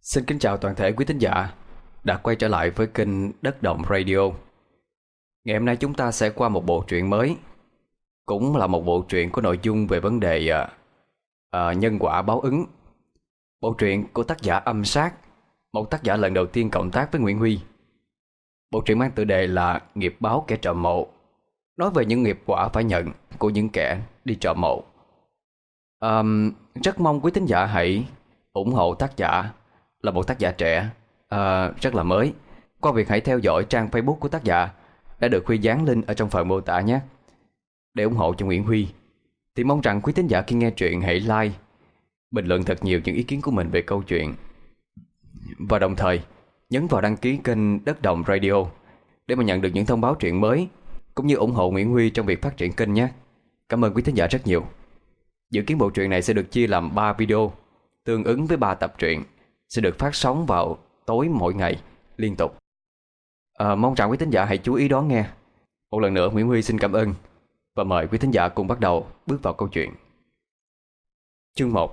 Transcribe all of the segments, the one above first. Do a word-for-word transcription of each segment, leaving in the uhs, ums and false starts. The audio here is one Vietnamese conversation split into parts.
Xin kính chào toàn thể quý thính giả đã quay trở lại với kênh Đất Động Radio. Ngày hôm nay chúng ta sẽ qua một bộ truyện mới, cũng là một bộ truyện có nội dung về vấn đề à, à, nhân quả báo ứng. Bộ truyện của tác giả Âm Sát, một tác giả lần đầu tiên cộng tác với Nguyễn Huy. Bộ truyện mang tựa đề là Nghiệp báo kẻ trộm mộ, nói về những nghiệp quả phải nhận của những kẻ đi trộm mộ. à, Rất mong quý thính giả hãy ủng hộ tác giả, là một tác giả trẻ, à, rất là mới, qua việc hãy theo dõi trang Facebook của tác giả đã được Huy dán link ở trong phần mô tả nhé. Để ủng hộ cho Nguyễn Huy thì mong rằng quý thính giả khi nghe truyện hãy like, bình luận thật nhiều những ý kiến của mình về câu chuyện, và đồng thời nhấn vào đăng ký kênh Đất Động Radio để mà nhận được những thông báo truyện mới, cũng như ủng hộ Nguyễn Huy trong việc phát triển kênh nhé. Cảm ơn quý thính giả rất nhiều. Dự kiến bộ truyện này sẽ được chia làm ba video tương ứng với ba tập truyện, sẽ được phát sóng vào tối mỗi ngày liên tục. à, Mong rằng quý thính giả hãy chú ý đón nghe. Một lần nữa Nguyễn Huy xin cảm ơn, và mời quý thính giả cùng bắt đầu bước vào câu chuyện. Chương một.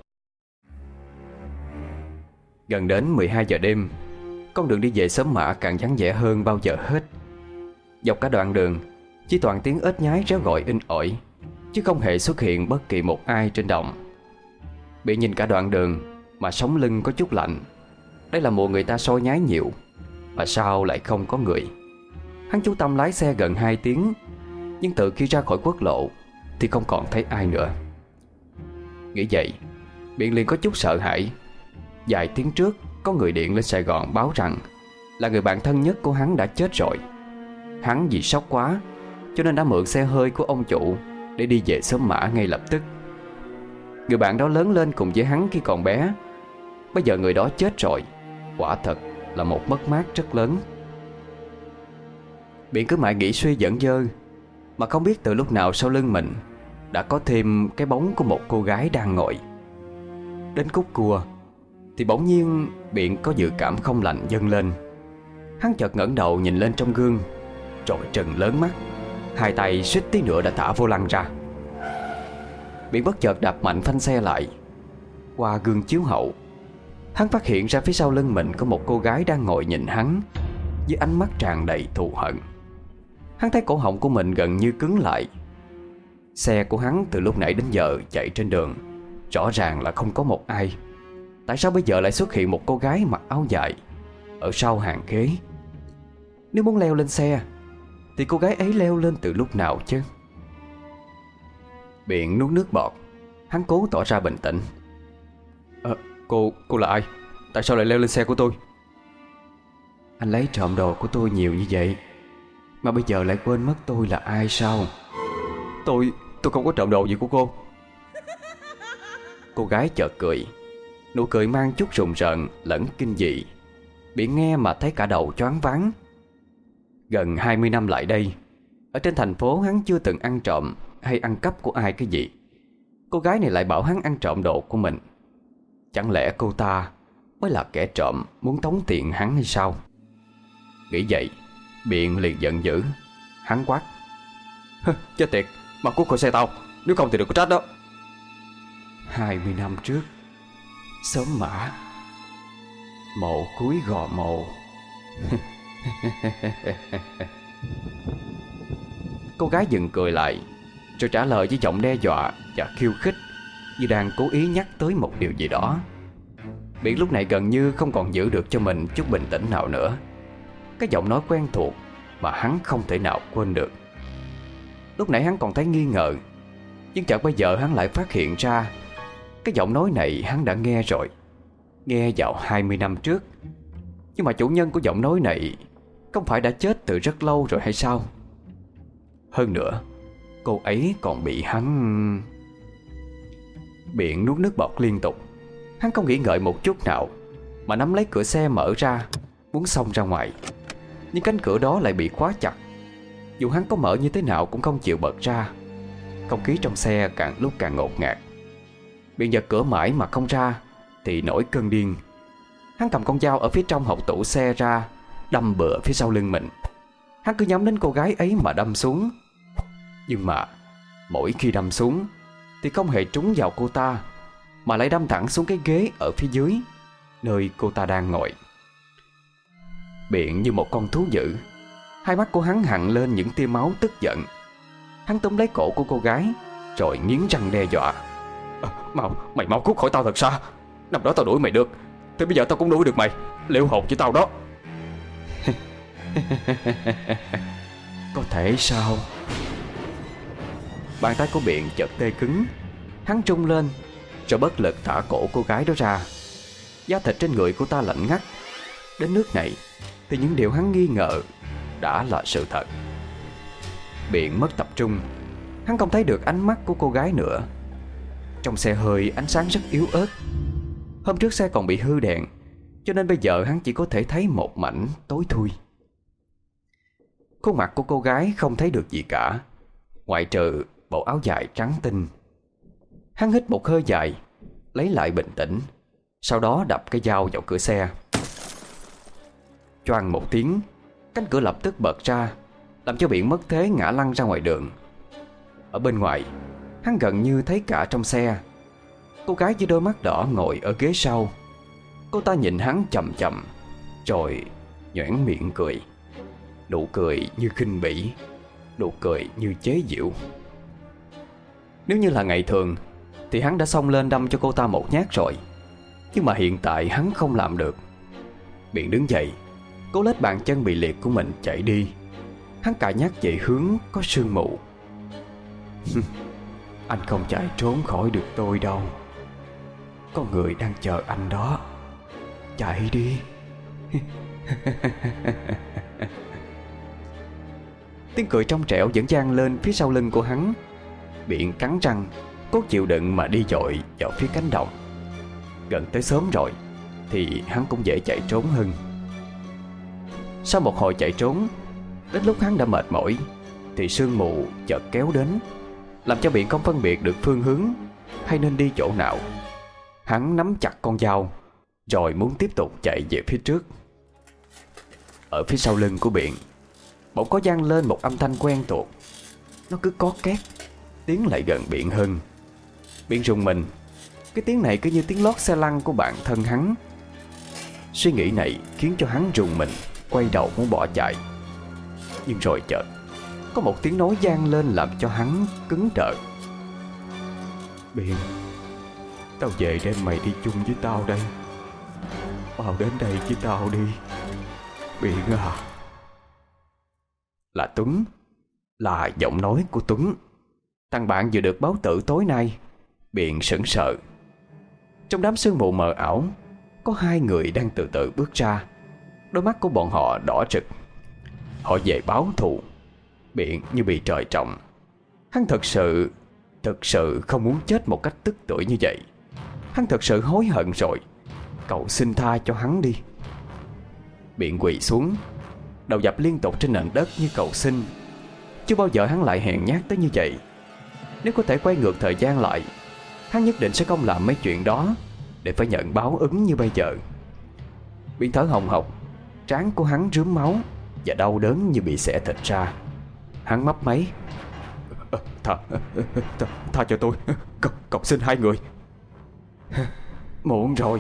Gần đến mười hai giờ đêm, con đường đi về xóm Mã càng vắng vẻ hơn bao giờ hết. Dọc cả đoạn đường chỉ toàn tiếng ếch nhái réo gọi inh ỏi, chứ không hề xuất hiện bất kỳ một ai trên đồng. Bị nhìn cả đoạn đường mà sống lưng có chút lạnh. Đây là mùa người ta soi nhái nhiều, mà sao lại không có người. Hắn chú tâm lái xe gần hai tiếng, nhưng từ khi ra khỏi quốc lộ thì không còn thấy ai nữa. Nghĩ vậy, Biện liền có chút sợ hãi. Vài tiếng trước có người điện lên Sài Gòn báo rằng là người bạn thân nhất của hắn đã chết rồi. Hắn vì sốc quá cho nên đã mượn xe hơi của ông chủ để đi về xóm Mã ngay lập tức. Người bạn đó lớn lên cùng với hắn khi còn bé, bây giờ người đó chết rồi, quả thật là một mất mát rất lớn. Biện cứ mãi nghĩ suy dẫn dơ, mà không biết từ lúc nào sau lưng mình đã có thêm cái bóng của một cô gái đang ngồi. Đến khúc cua thì bỗng nhiên Biện có dự cảm không lành dâng lên. Hắn chợt ngẩng đầu nhìn lên trong gương, rồi trừng lớn mắt, hai tay suýt tí nữa đã thả vô lăng ra. Biện bất chợt đạp mạnh phanh xe lại. Qua gương chiếu hậu, hắn phát hiện ra phía sau lưng mình có một cô gái đang ngồi nhìn hắn với ánh mắt tràn đầy thù hận. Hắn thấy cổ họng của mình gần như cứng lại. Xe của hắn từ lúc nãy đến giờ chạy trên đường, rõ ràng là không có một ai. Tại sao bây giờ lại xuất hiện một cô gái mặc áo dài ở sau hàng ghế? Nếu muốn leo lên xe thì cô gái ấy leo lên từ lúc nào chứ? Biện nuốt nước bọt. Hắn cố tỏ ra bình tĩnh. Ờ, cô, cô là ai? Tại sao lại leo lên xe của tôi? Anh lấy trộm đồ của tôi nhiều như vậy mà bây giờ lại quên mất tôi là ai sao? Tôi, tôi không có trộm đồ gì của cô. Cô gái chợt cười. Nụ cười mang chút rùng rợn lẫn kinh dị. Biện nghe mà thấy cả đầu choáng váng. Gần hai mươi năm lại đây, ở trên thành phố hắn chưa từng ăn trộm hay ăn cắp của ai cái gì. Cô gái này lại bảo hắn ăn trộm đồ của mình. Chẳng lẽ cô ta mới là kẻ trộm muốn tống tiền hắn hay sao? Nghĩ vậy, Biện liền giận dữ. Hắn quát: chết tiệt, mau cút khỏi xe tao, nếu không thì đừng có trách đó. Hai mươi năm trước, xóm Mã, mộ cuối Gò Mộ. Cô gái dừng cười lại, rồi trả lời với giọng đe dọa và khiêu khích, như đang cố ý nhắc tới một điều gì đó. Biện lúc này gần như không còn giữ được cho mình chút bình tĩnh nào nữa. Cái giọng nói quen thuộc mà hắn không thể nào quên được. Lúc nãy hắn còn thấy nghi ngờ, nhưng chợt bây giờ hắn lại phát hiện ra cái giọng nói này hắn đã nghe rồi, nghe vào hai mươi năm trước. Nhưng mà chủ nhân của giọng nói này không phải đã chết từ rất lâu rồi hay sao? Hơn nữa, cô ấy còn bị hắn... Biện nuốt nước bọt liên tục. Hắn không nghĩ ngợi một chút nào, mà nắm lấy cửa xe mở ra, muốn xông ra ngoài. Nhưng cánh cửa đó lại bị khóa chặt. Dù hắn có mở như thế nào cũng không chịu bật ra. Không khí trong xe càng lúc càng ngột ngạt. Biện giật cửa mãi mà không ra thì nổi cơn điên. Hắn cầm con dao ở phía trong hộc tủ xe ra, đâm bừa phía sau lưng mình. Hắn cứ nhắm đến cô gái ấy mà đâm xuống. Nhưng mà mỗi khi đâm xuống thì không hề trúng vào cô ta, mà lại đâm thẳng xuống cái ghế ở phía dưới. nơi cô ta đang ngồi. Biện như một con thú dữ, hai mắt của hắn hằn lên những tia máu tức giận. Hắn túm lấy cổ của cô gái rồi nghiến răng đe dọa. à, Mau, mày mau cút khỏi tao thật xa. Năm đó tao đuổi mày được, thì bây giờ tao cũng đuổi được mày. Liệu hồn với tao đó. Có thể sao? Bàn tay của Biện chợt tê cứng. Hắn trung lên rồi bất lực thả cổ cô gái đó ra. Da thịt trên người cô ta lạnh ngắt. Đến nước này thì những điều hắn nghi ngờ đã là sự thật. Biện mất tập trung. Hắn không thấy được ánh mắt của cô gái nữa. Trong xe hơi ánh sáng rất yếu ớt. Hôm trước xe còn bị hư đèn, cho nên bây giờ hắn chỉ có thể thấy một mảnh tối thui. Khuôn mặt của cô gái không thấy được gì cả, ngoại trừ bộ áo dài trắng tinh. Hắn hít một hơi dài, lấy lại bình tĩnh, sau đó đập cái dao vào cửa xe. Choang một tiếng, cánh cửa lập tức bật ra, làm cho Biện mất thế ngã lăn ra ngoài đường. Ở bên ngoài, hắn gần như thấy cả trong xe. Cô gái với đôi mắt đỏ ngồi ở ghế sau. Cô ta nhìn hắn chậm chậm, rồi nhoẻn miệng cười. Nụ cười như khinh bỉ, nụ cười như chế giễu. Nếu như là ngày thường thì hắn đã xông lên đâm cho cô ta một nhát rồi, nhưng mà hiện tại hắn không làm được. Biện đứng dậy, cố lết bàn chân bị liệt của mình chạy đi. Hắn cài nhát về hướng có sương mù. Anh không chạy trốn khỏi được tôi đâu. Có người đang chờ anh đó. Chạy đi. Tiếng cười trong trẻo vẫn vang lên phía sau lưng của hắn. Biện cắn răng, cố chịu đựng mà đi dội vào phía cánh đồng. Gần tới sớm rồi thì hắn cũng dễ chạy trốn hơn. Sau một hồi chạy trốn, đến lúc hắn đã mệt mỏi thì sương mù chợt kéo đến, làm cho Biện không phân biệt được phương hướng hay nên đi chỗ nào. Hắn nắm chặt con dao rồi muốn tiếp tục chạy về phía trước. Ở phía sau lưng của Biện bỗng có vang lên một âm thanh quen thuộc. Nó cứ có két, tiến lại gần Biện hơn. Biện rùng mình. Cái tiếng này cứ như tiếng lót xe lăn của bạn thân hắn. Suy nghĩ này khiến cho hắn rùng mình, quay đầu muốn bỏ chạy. Nhưng rồi chợt có một tiếng nói vang lên làm cho hắn cứng đờ. Biện, tao về đem mày đi chung với tao đây. Vào đến đây với tao đi, Biện à. Là Tuấn. Là giọng nói của Tuấn, thằng bạn vừa được báo tử tối nay. Biện sững sờ. Trong đám sương mù mờ ảo có hai người đang từ từ bước ra. Đôi mắt của bọn họ đỏ rực. Họ về báo thù. Biện như bị trời trọng. Hắn thật sự Thật sự không muốn chết một cách tức tưởi như vậy. Hắn thật sự hối hận rồi. Cậu xin tha cho hắn đi. Biện quỳ xuống, đầu dập liên tục trên nền đất như cầu xin. Chưa bao giờ hắn lại hèn nhát tới như vậy. Nếu có thể quay ngược thời gian lại, hắn nhất định sẽ không làm mấy chuyện đó để phải nhận báo ứng như bây giờ. Biện thở hồng hộc, trán của hắn rướm máu và đau đớn như bị xẻ thịt ra. Hắn mấp máy. Tha, tha, tha cho tôi. Cầu, cầu xin hai người. Muộn rồi.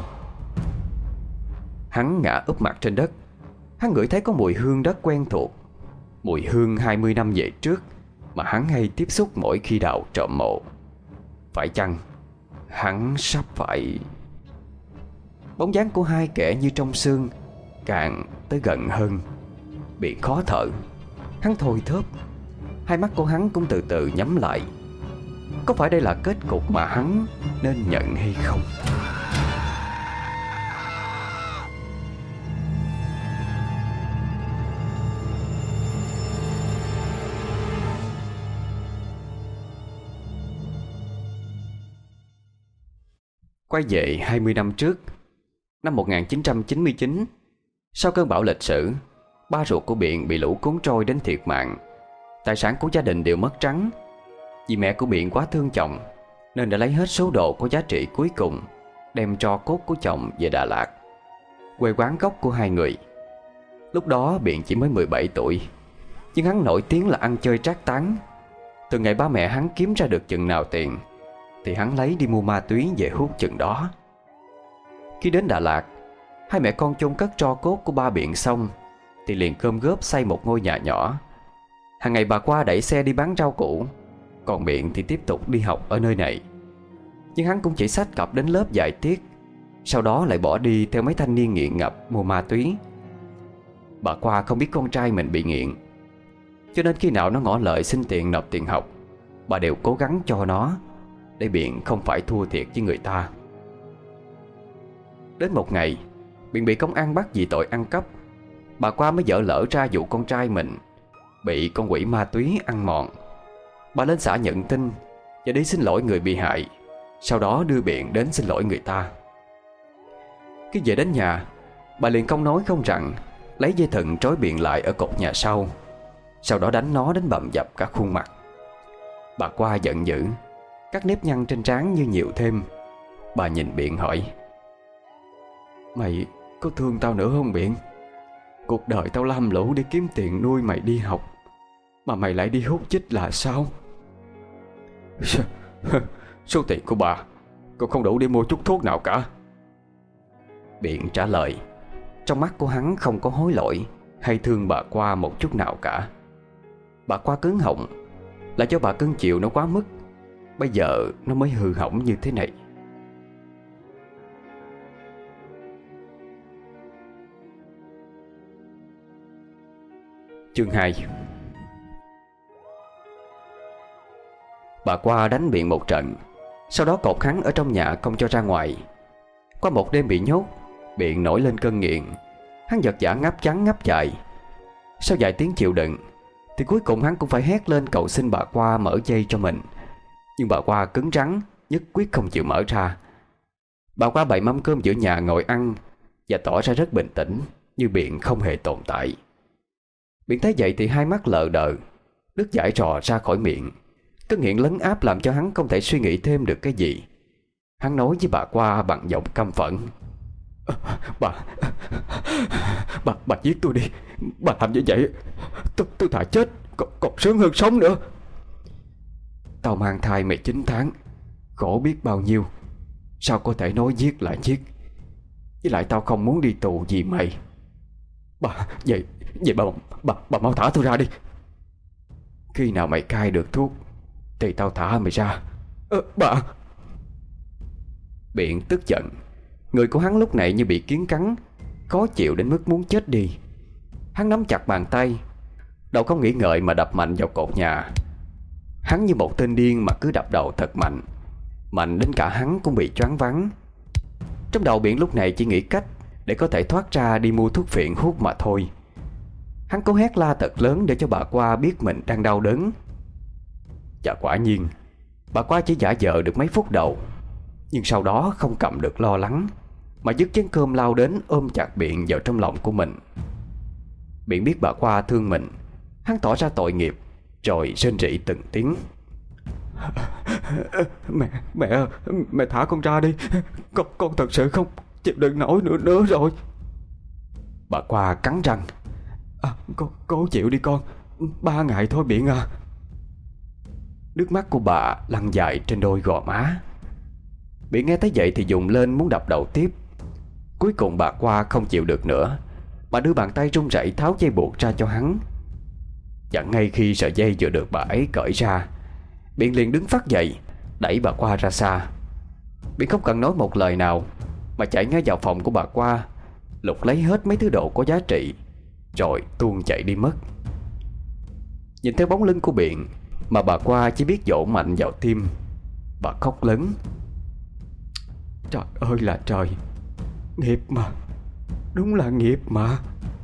Hắn ngã úp mặt trên đất. Hắn ngửi thấy có mùi hương đất quen thuộc. Mùi hương hai mươi năm về trước mà hắn hay tiếp xúc mỗi khi đào trộm mộ. Phải chăng hắn sắp phải... Bóng dáng của hai kẻ như trong sương càng tới gần hơn. Bị khó thở. Hắn thôi thóp. Hai mắt của hắn cũng từ từ nhắm lại. Có phải đây là kết cục mà hắn nên nhận hay không? Quay về hai mươi năm trước, năm một nghìn chín trăm chín mươi chín, sau cơn bão lịch sử, ba ruột của Biện bị lũ cuốn trôi đến thiệt mạng. Tài sản của gia đình đều mất trắng. Vì mẹ của Biện quá thương chồng nên đã lấy hết số đồ có giá trị cuối cùng, đem tro cốt của chồng về Đà Lạt, quê quán gốc của hai người. Lúc đó Biện chỉ mới mười bảy tuổi, nhưng hắn nổi tiếng là ăn chơi trác tán. Từ ngày ba mẹ hắn kiếm ra được chừng nào tiền thì hắn lấy đi mua ma túy về hút chừng đó. Khi đến Đà Lạt, Hai mẹ con chôn cất tro cốt của ba Biện xong thì liền gom góp xây một ngôi nhà nhỏ. Hàng ngày bà qua đẩy xe đi bán rau củ, còn Biện thì tiếp tục đi học ở nơi này. Nhưng hắn cũng chỉ xách cặp đến lớp vài tiết, sau đó lại bỏ đi theo mấy thanh niên nghiện ngập mua ma túy. Bà qua không biết con trai mình bị nghiện, cho nên khi nào nó ngỏ lời xin tiền nộp tiền học, bà đều cố gắng cho nó, để Biện không phải thua thiệt với người ta. Đến một ngày, Biện bị công an bắt vì tội ăn cắp. Bà qua mới dở lỡ ra vụ con trai mình bị con quỷ ma túy ăn mòn. Bà lên xã nhận tin và đi xin lỗi người bị hại, sau đó đưa Biện đến xin lỗi người ta. Khi về đến nhà, bà liền không nói không rằng lấy dây thừng trói Biện lại ở cột nhà sau, sau đó đánh nó đến bầm dập cả khuôn mặt. Bà qua giận dữ, các nếp nhăn trên trán như nhiều thêm. Bà nhìn Biện hỏi: "Mày có thương tao nữa không Biện? Cuộc đời tao lam lũ để kiếm tiền nuôi mày đi học, mà mày lại đi hút chích là sao?" "Số tiền của bà còn không đủ để mua chút thuốc nào cả." Biện trả lời. Trong mắt của hắn không có hối lỗi hay thương bà qua một chút nào cả. Bà qua cứng họng là do bà cưng chịu nó quá mức, bây giờ nó mới hư hỏng như thế này. Chương hai. Bà qua đánh Biện một trận, sau đó cột hắn ở trong nhà không cho ra ngoài. Qua một đêm bị nhốt, Biện nổi lên cơn nghiện. Hắn giật giả ngáp trắng ngáp dài. Sau vài tiếng chịu đựng thì cuối cùng hắn cũng phải hét lên cầu xin bà qua mở dây cho mình. Nhưng bà qua cứng rắn, nhất quyết không chịu mở ra. Bà qua bày mâm cơm giữa nhà ngồi ăn và tỏ ra rất bình tĩnh, như Biện không hề tồn tại. Biện thấy vậy thì hai mắt lờ đờ, nước dãi rò ra khỏi miệng. Cơn nghiện lấn áp làm cho hắn không thể suy nghĩ thêm được cái gì. Hắn nói với bà qua bằng giọng căm phẫn: Bà Bà Bà giết tôi đi. Bà làm như vậy Tôi, tôi thà chết còn, còn sướng hơn sống nữa. Tao mang thai mày chín tháng, khổ biết bao nhiêu, sao có thể nói giết lại giết? Với lại tao không muốn đi tù vì mày. Bà Vậy Vậy bà Bà, bà mau thả tôi ra đi. Khi nào mày cai được thuốc thì tao thả mày ra. Ờ, bà Biện tức giận. Người của hắn lúc này như bị kiến cắn, khó chịu đến mức muốn chết đi. Hắn nắm chặt bàn tay, đầu không nghĩ ngợi mà đập mạnh vào cột nhà. Hắn như một tên điên mà cứ đập đầu thật mạnh, mạnh đến cả hắn cũng bị choáng váng. Trong đầu Biện lúc này chỉ nghĩ cách để có thể thoát ra đi mua thuốc phiện hút mà thôi. Hắn cố hét la thật lớn để cho bà qua biết mình đang đau đớn. Và quả nhiên bà qua chỉ giả vờ được mấy phút đầu, nhưng sau đó không cầm được lo lắng mà dứt chén cơm lao đến ôm chặt Biện vào trong lòng của mình. Biện biết bà qua thương mình, hắn tỏ ra tội nghiệp rồi rên rỉ từng tiếng: Mẹ, mẹ, mẹ thả con ra đi. Con, con thật sự không chịu đựng nổi nữa nữa rồi. Bà qua cắn răng: à, con, Cố chịu đi con, ba ngày thôi Biện à. Nước mắt của bà lăn dài trên đôi gò má. Biện nghe thấy vậy thì dùng lên muốn đập đầu tiếp. Cuối cùng bà qua không chịu được nữa, bà đưa bàn tay run rẩy tháo dây buộc ra cho hắn. Và ngay khi sợi dây vừa được bà ấy cởi ra, Biện liền đứng phát dậy, đẩy bà qua ra xa. Biện không cần nói một lời nào mà chạy ngay vào phòng của bà qua, lục lấy hết mấy thứ đồ có giá trị, rồi tuôn chạy đi mất. Nhìn theo bóng lưng của Biện mà bà qua chỉ biết vỗ mạnh vào tim. Bà khóc lớn: Trời ơi là trời, nghiệp mà, đúng là nghiệp mà.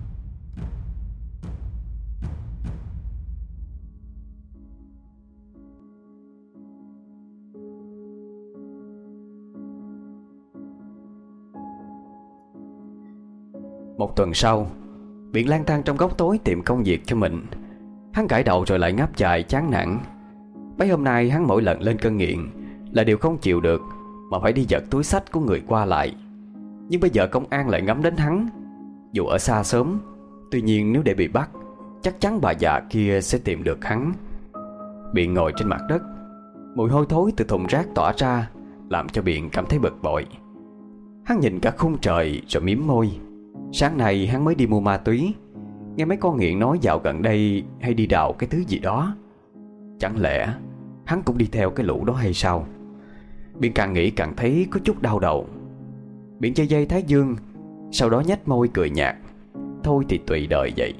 Một tuần sau, Biện lang thang trong góc tối tìm công việc cho mình. Hắn gãi đầu rồi lại ngáp dài chán nản. Mấy hôm nay hắn mỗi lần lên cơn nghiện là điều không chịu được mà phải đi giật túi xách của người qua lại. Nhưng bây giờ công an lại ngắm đến hắn, dù ở xa sớm. Tuy nhiên nếu để bị bắt, chắc chắn bà già kia sẽ tìm được hắn. Biện ngồi trên mặt đất, mùi hôi thối từ thùng rác tỏa ra làm cho Biện cảm thấy bực bội. Hắn nhìn cả khung trời rồi mím môi. Sáng nay hắn mới đi mua ma túy. Nghe mấy con nghiện nói dạo gần đây hay đi đào cái thứ gì đó. Chẳng lẽ hắn cũng đi theo cái lũ đó hay sao? Biện càng nghĩ càng thấy có chút đau đầu. Biện dây dây thái dương, sau đó nhếch môi cười nhạt. Thôi thì tùy đời vậy.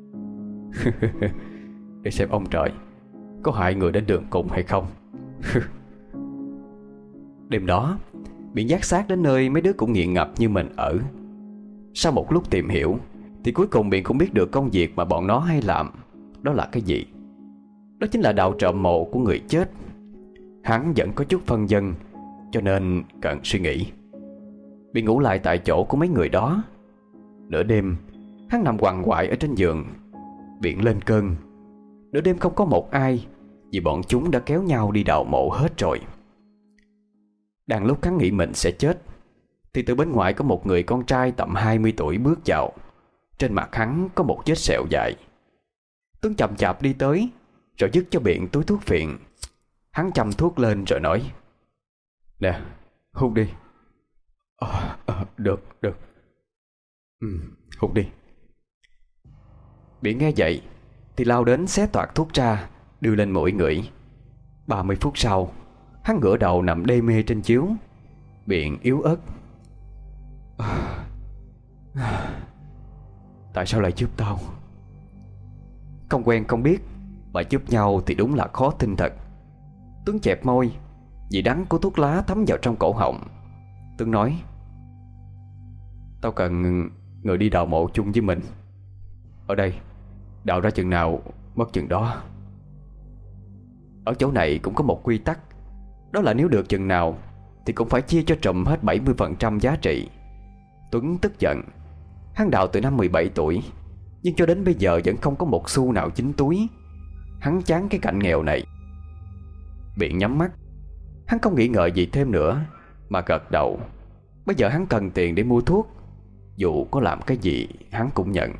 Để xem ông trời có hại người đến đường cùng hay không. Đêm đó Biện dắt xác đến nơi mấy đứa cũng nghiện ngập như mình ở. Sau một lúc tìm hiểu thì cuối cùng Biện cũng biết được công việc mà bọn nó hay làm. Đó là cái gì? Đó chính là đào trộm mộ của người chết. Hắn vẫn có chút phân vân, cho nên cần suy nghĩ. Biện ngủ lại tại chỗ của mấy người đó. Nửa đêm hắn nằm quằn quại ở trên giường. Biện lên cơn. Nửa đêm không có một ai, vì bọn chúng đã kéo nhau đi đào mộ hết rồi. Đang lúc hắn nghĩ mình sẽ chết thì từ bên ngoài có một người con trai tầm hai mươi tuổi bước vào. Trên mặt hắn có một vết sẹo dài. Tuấn chậm chạp đi tới rồi dứt cho Biện túi thuốc phiện. Hắn châm thuốc lên rồi nói: "Nè, hút đi." à, à, Được, được. Ừ, hút đi. Biện nghe vậy thì lao đến xé toạc thuốc ra, đưa lên mũi ngửi. Ba mươi phút sau, hắn ngửa đầu nằm đê mê trên chiếu. Biện yếu ớt: "Tại sao lại giúp tao?" Không quen không biết mà giúp nhau thì đúng là khó tin thật. Tuấn chẹp môi, vị đắng của thuốc lá thấm vào trong cổ họng. Tuấn nói: "Tao cần người đi đào mộ chung với mình. Ở đây đào ra chừng nào mất chừng đó. Ở chỗ này cũng có một quy tắc. Đó là nếu được chừng nào thì cũng phải chia cho trùm hết bảy mươi phần trăm giá trị." Tuấn tức giận. Hắn đào từ năm mười bảy tuổi, nhưng cho đến bây giờ vẫn không có một xu nào dính túi. Hắn chán cái cảnh nghèo này. Biện nhắm mắt. Hắn không nghĩ ngợi gì thêm nữa mà gật đầu. Bây giờ hắn cần tiền để mua thuốc. Dù có làm cái gì hắn cũng nhận.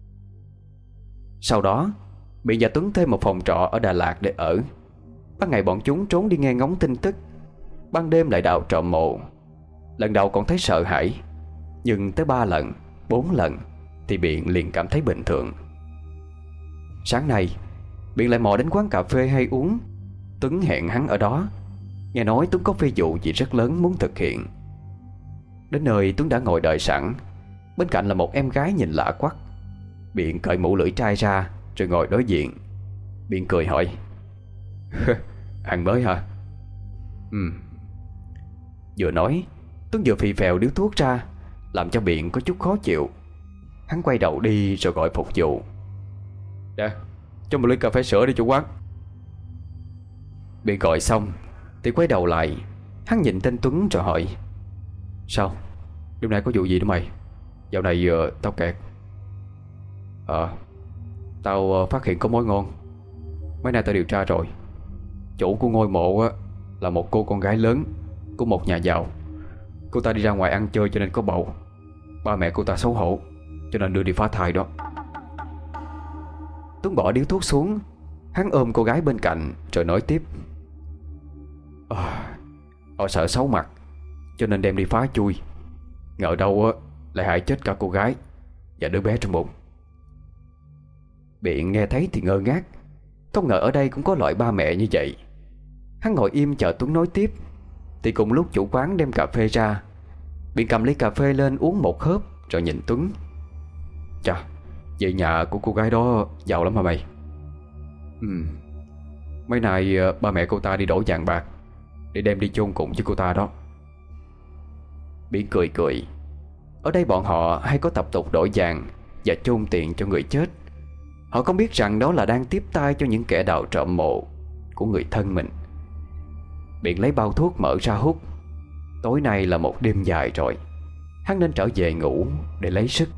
Sau đó Biện và Tuấn thuê một phòng trọ ở Đà Lạt để ở. Ban ngày bọn chúng trốn đi nghe ngóng tin tức, ban đêm lại đào trộm mộ. Lần đầu còn thấy sợ hãi, nhưng tới ba lần, bốn lần thì Biện liền cảm thấy bình thường. Sáng nay Biện lại mò đến quán cà phê hay uống. Tuấn hẹn hắn ở đó. Nghe nói Tuấn có phi vụ gì rất lớn muốn thực hiện. Đến nơi Tuấn đã ngồi đợi sẵn. Bên cạnh là một em gái nhìn lạ quắc. Biện cởi mũ lưỡi trai ra rồi ngồi đối diện. Biện cười hỏi: "Ăn mới hả?" "Ừ." Vừa nói Tuấn vừa phì phèo điếu thuốc ra, làm cho Biện có chút khó chịu. Hắn quay đầu đi rồi gọi phục vụ: "Nè, cho một ly cà phê sữa đi chủ quán." Biện gọi xong thì quay đầu lại. Hắn nhìn tên Tuấn rồi hỏi: "Sao? Đêm nay có vụ gì đó mày? Dạo này uh, tao kẹt." Ờ Tao uh, phát hiện có mối ngon. Mấy nay tao điều tra rồi. Chủ của ngôi mộ uh, là một cô con gái lớn của một nhà giàu. Cô ta đi ra ngoài ăn chơi cho nên có bầu. Ba mẹ cô ta xấu hổ cho nên đưa đi phá thai đó. Tuấn bỏ điếu thuốc xuống. Hắn ôm cô gái bên cạnh rồi nói tiếp: à, Họ sợ xấu mặt cho nên đem đi phá chui. Ngờ đâu lại hại chết cả cô gái và đứa bé trong bụng. Biện nghe thấy thì ngơ ngác. Không ngờ ở đây cũng có loại ba mẹ như vậy. Hắn ngồi im chờ Tuấn nói tiếp. Thì cùng lúc chủ quán đem cà phê ra. Biện cầm ly cà phê lên uống một hớp rồi nhìn Tuấn: Chà, vậy nhà của cô gái đó giàu lắm hả mày? Ừ. Mấy nay ba mẹ cô ta đi đổi vàng bạc để đem đi chôn cùng với cô ta đó. Biện cười cười. Ở đây bọn họ hay có tập tục đổi vàng và chôn tiền cho người chết. Họ không biết rằng đó là đang tiếp tay cho những kẻ đào trộm mộ của người thân mình. Biện lấy bao thuốc mở ra hút. Tối nay là một đêm dài rồi. Hắn nên trở về ngủ để lấy sức.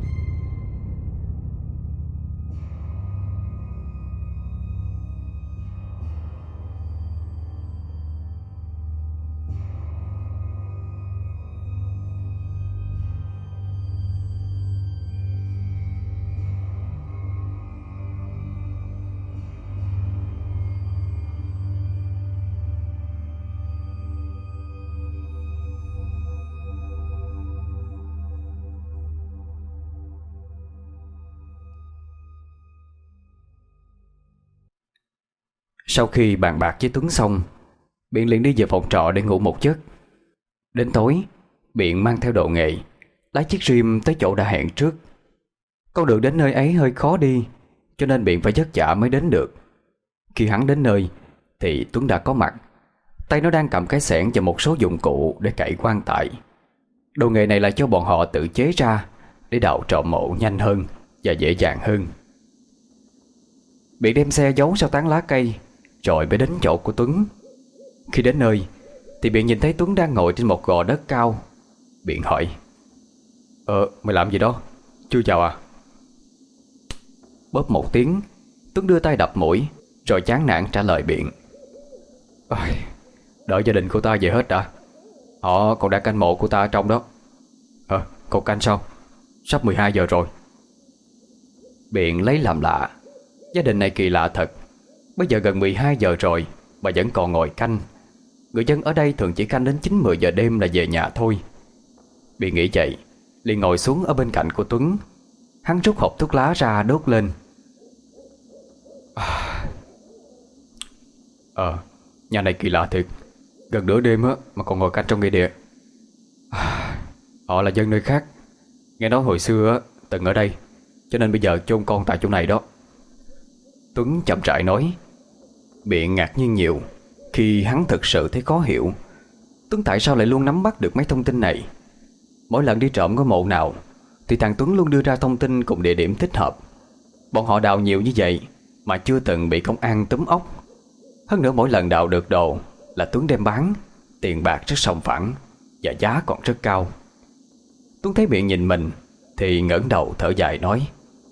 Sau khi bàn bạc với Tuấn xong, Biện liền đi về phòng trọ để ngủ một giấc. Đến tối, Biện mang theo đồ nghề, lái chiếc Rim tới chỗ đã hẹn trước. Con đường đến nơi ấy hơi khó đi, cho nên Biện phải vất vả mới đến được. Khi hắn đến nơi thì Tuấn đã có mặt. Tay nó đang cầm cái xẻng và một số dụng cụ để cày quan tài. Đồ nghề này là cho bọn họ tự chế ra để đào trộm mộ nhanh hơn và dễ dàng hơn. Biện đem xe giấu sau tán lá cây, rồi mới đến chỗ của Tuấn. Khi đến nơi thì Biện nhìn thấy Tuấn đang ngồi trên một gò đất cao. Biện hỏi: Ờ, mày làm gì đó? Chưa chào à? Bóp một tiếng, Tuấn đưa tay đập mũi, rồi chán nản trả lời Biện: Ôi, đợi gia đình của ta về hết đã. Họ còn đang canh mộ của ta ở trong đó. Ờ, còn canh sao? Sắp mười hai giờ rồi. Biện lấy làm lạ. Gia đình này kỳ lạ thật. Bây giờ gần mười hai giờ rồi mà vẫn còn ngồi canh. Người dân ở đây thường chỉ canh đến chín mười giờ đêm là về nhà thôi. Biện nghĩ vậy, liền ngồi xuống ở bên cạnh của Tuấn. Hắn rút hộp thuốc lá ra đốt lên. Ờ, nhà này kỳ lạ thiệt. Gần nửa đêm á mà còn ngồi canh trong nghĩa địa. Họ là dân nơi khác. Nghe nói hồi xưa á từng ở đây, cho nên bây giờ chôn con tại chỗ này đó. Tuấn chậm rãi nói. Biện ngạc nhiên nhiều khi hắn thực sự thấy khó hiểu Tuấn tại sao lại luôn nắm bắt được mấy thông tin này. Mỗi lần đi trộm ngôi mộ nào thì thằng Tuấn luôn đưa ra thông tin cùng địa điểm thích hợp. Bọn họ đào nhiều như vậy mà chưa từng bị công an túm ốc. Hơn nữa mỗi lần đào được đồ là Tuấn đem bán, tiền bạc rất sòng phẳng và giá còn rất cao. Tuấn thấy Biện nhìn mình thì ngẩng đầu thở dài nói: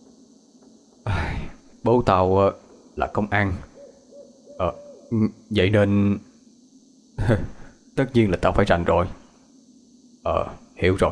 Bố tao là công an. Ờ, vậy nên tất nhiên là tao phải rành rồi. Ờ, hiểu rồi.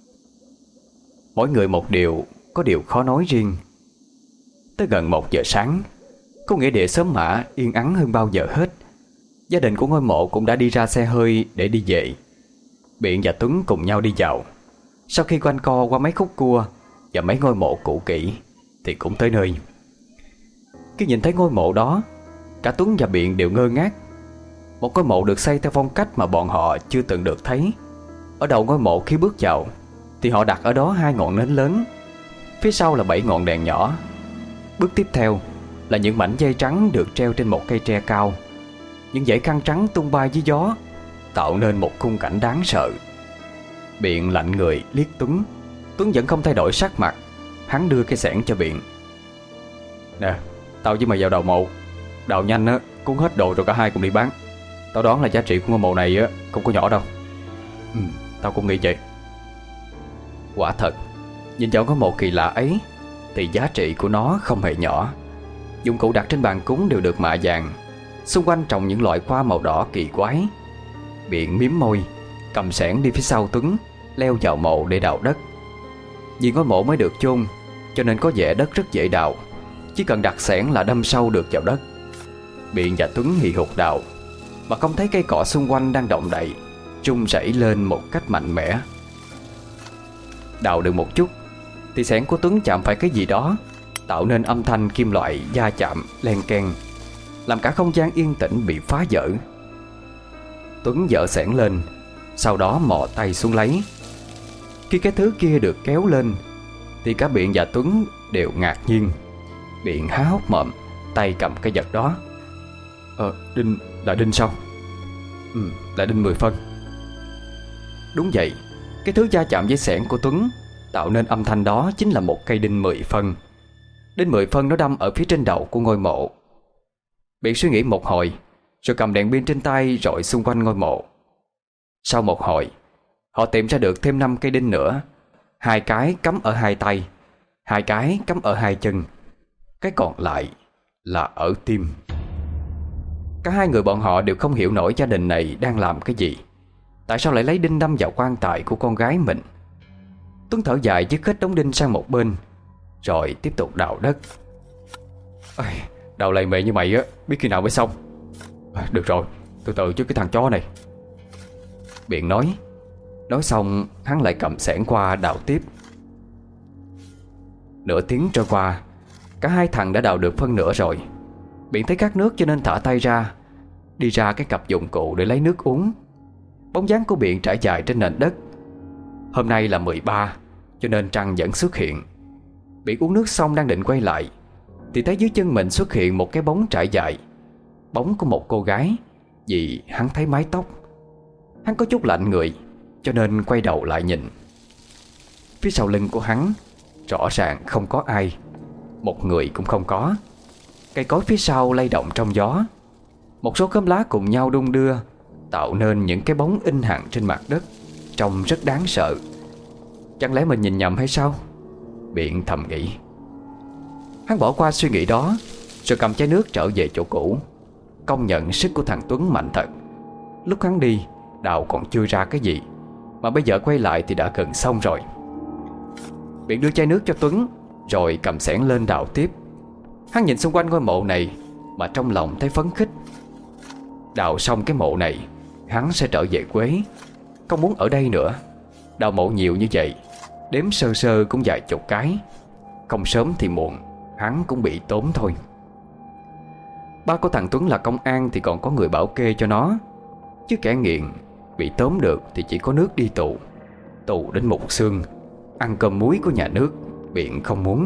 Mỗi người một điều, có điều khó nói riêng. Tới gần một giờ sáng, có nghĩa địa xóm Mã yên ắng hơn bao giờ hết. Gia đình của ngôi mộ cũng đã đi ra xe hơi để đi về. Biện và Tuấn cùng nhau đi vào. Sau khi quanh co qua mấy khúc cua và mấy ngôi mộ cũ kỹ thì cũng tới nơi. Khi nhìn thấy ngôi mộ đó, cả Tuấn và Biện đều ngơ ngác. Một ngôi mộ được xây theo phong cách mà bọn họ chưa từng được thấy. Ở đầu ngôi mộ khi bước vào thì họ đặt ở đó hai ngọn nến lớn, phía sau là bảy ngọn đèn nhỏ. Bước tiếp theo là những mảnh dây trắng được treo trên một cây tre cao. Những dãy khăn trắng tung bay dưới gió, tạo nên một khung cảnh đáng sợ. Biện lạnh người liếc Tuấn. Tuấn vẫn không thay đổi sắc mặt. Hắn đưa cây xẻng cho Biện. Nè, tao với mày vào đào mộ. Đào nhanh á, cuốn hết đồ rồi cả hai cùng đi bán. Tao đoán là giá trị của ngôi mộ này á không có nhỏ đâu. Ừ, tao cũng nghĩ vậy. Quả thật, nhìn vào ngôi mộ kỳ lạ ấy thì giá trị của nó không hề nhỏ. Dụng cụ đặt trên bàn cúng đều được mạ vàng. Xung quanh trồng những loại hoa màu đỏ kỳ quái. Biện miếm môi, cầm xẻng đi phía sau Tuấn, leo vào mộ để đào đất. Vì ngôi mộ mới được chôn cho nên có vẻ đất rất dễ đào. Chỉ cần đặt xẻng là đâm sâu được vào đất. Biện và Tuấn hì hục đào mà không thấy cây cỏ xung quanh đang động đậy, rung rẩy lên một cách mạnh mẽ. Đào được một chút thì xẻng của Tuấn chạm phải cái gì đó, tạo nên âm thanh kim loại va chạm len keng, làm cả không gian yên tĩnh bị phá vỡ. Tuấn giở xẻng lên, sau đó mò tay xuống lấy. Khi cái thứ kia được kéo lên thì cả Biện và Tuấn đều ngạc nhiên. Biện há hốc mồm, tay cầm cái vật đó. Ờ, đinh, là đinh sao? Ừ, là đinh mười phân. Đúng vậy, cái thứ va chạm với xẻng của Tuấn tạo nên âm thanh đó chính là một cây đinh mười phân. Đinh mười phân nó đâm ở phía trên đầu của ngôi mộ. Biện suy nghĩ một hồi, rồi cầm đèn pin trên tay rọi xung quanh ngôi mộ. Sau một hồi, họ tìm ra được thêm năm cây đinh nữa. Hai cái cắm ở hai tay, hai cái cắm ở hai chân, cái còn lại là ở tim. Cả hai người bọn họ đều không hiểu nổi gia đình này đang làm cái gì. Tại sao lại lấy đinh đâm vào quan tài của con gái mình? Tuấn thở dài dứt hết đống đinh sang một bên, rồi tiếp tục đào đất. Ôi, đào lầy mệ như mày á, biết khi nào mới xong. À, được rồi, từ từ chứ cái thằng chó này. Biện nói. Nói xong hắn lại cầm xẻng qua đào tiếp. Nửa tiếng trôi qua, cả hai thằng đã đào được phân nửa rồi. Biện thấy khát nước cho nên thả tay ra, đi ra cái cặp dụng cụ để lấy nước uống. Bóng dáng của Biện trải dài trên nền đất. Hôm nay là mười ba, cho nên trăng vẫn xuất hiện. Biện uống nước xong đang định quay lại thì thấy dưới chân mình xuất hiện một cái bóng trải dài. Bóng của một cô gái, vì hắn thấy mái tóc. Hắn có chút lạnh người, cho nên quay đầu lại nhìn. Phía sau lưng của hắn rõ ràng không có ai, một người cũng không có. Cây cối phía sau lay động trong gió. Một số khóm lá cùng nhau đung đưa, tạo nên những cái bóng in hằn trên mặt đất, trông rất đáng sợ. Chẳng lẽ mình nhìn nhầm hay sao? Biện thầm nghĩ. Hắn bỏ qua suy nghĩ đó, rồi cầm chai nước trở về chỗ cũ. Công nhận sức của thằng Tuấn mạnh thật. Lúc hắn đi, đào còn chưa ra cái gì, mà bây giờ quay lại thì đã gần xong rồi. Biện đưa chai nước cho Tuấn, rồi cầm xẻng lên đào tiếp. Hắn nhìn xung quanh ngôi mộ này mà trong lòng thấy phấn khích. Đào xong cái mộ này, hắn sẽ trở về Quế. Không muốn ở đây nữa. Đào mộ nhiều như vậy, đếm sơ sơ cũng vài chục cái. Không sớm thì muộn, hắn cũng bị tốn thôi. Ba của thằng Tuấn là công an thì còn có người bảo kê cho nó. Chứ kẻ nghiện bị tóm được thì chỉ có nước đi tù. Tù đến mục xương, ăn cơm muối của nhà nước, Biện không muốn.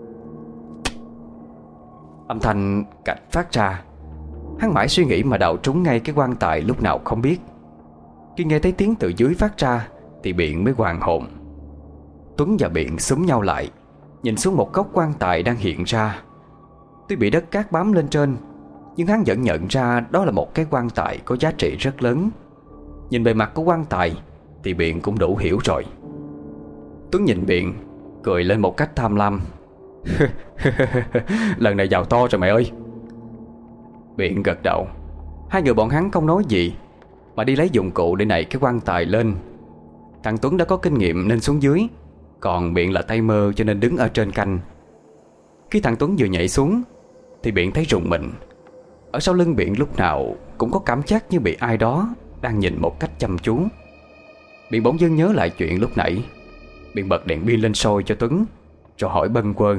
Âm thanh cạch phát ra. Hắn mãi suy nghĩ mà đào trúng ngay cái quan tài lúc nào không biết. Khi nghe thấy tiếng từ dưới phát ra thì Biện mới hoàn hồn. Tuấn và Biện xúm nhau lại, nhìn xuống một góc quan tài đang hiện ra. Tuy bị đất cát bám lên trên, nhưng hắn vẫn nhận ra đó là một cái quan tài có giá trị rất lớn. Nhìn bề mặt của quan tài thì Biện cũng đủ hiểu rồi. Tuấn nhìn Biện, cười lên một cách tham lam. Lần này giàu to rồi mày ơi. Biện gật đầu. Hai người bọn hắn không nói gì, mà đi lấy dụng cụ để nảy cái quan tài lên. Thằng Tuấn đã có kinh nghiệm nên xuống dưới, còn Biện là tay mơ cho nên đứng ở trên canh. Khi thằng Tuấn vừa nhảy xuống thì Biện thấy rùng mình. Ở sau lưng Biện lúc nào cũng có cảm giác như bị ai đó đang nhìn một cách chăm chú. Biện bỗng dưng nhớ lại chuyện lúc nãy. Biện bật đèn pin lên soi cho Tuấn, rồi hỏi bâng quơ.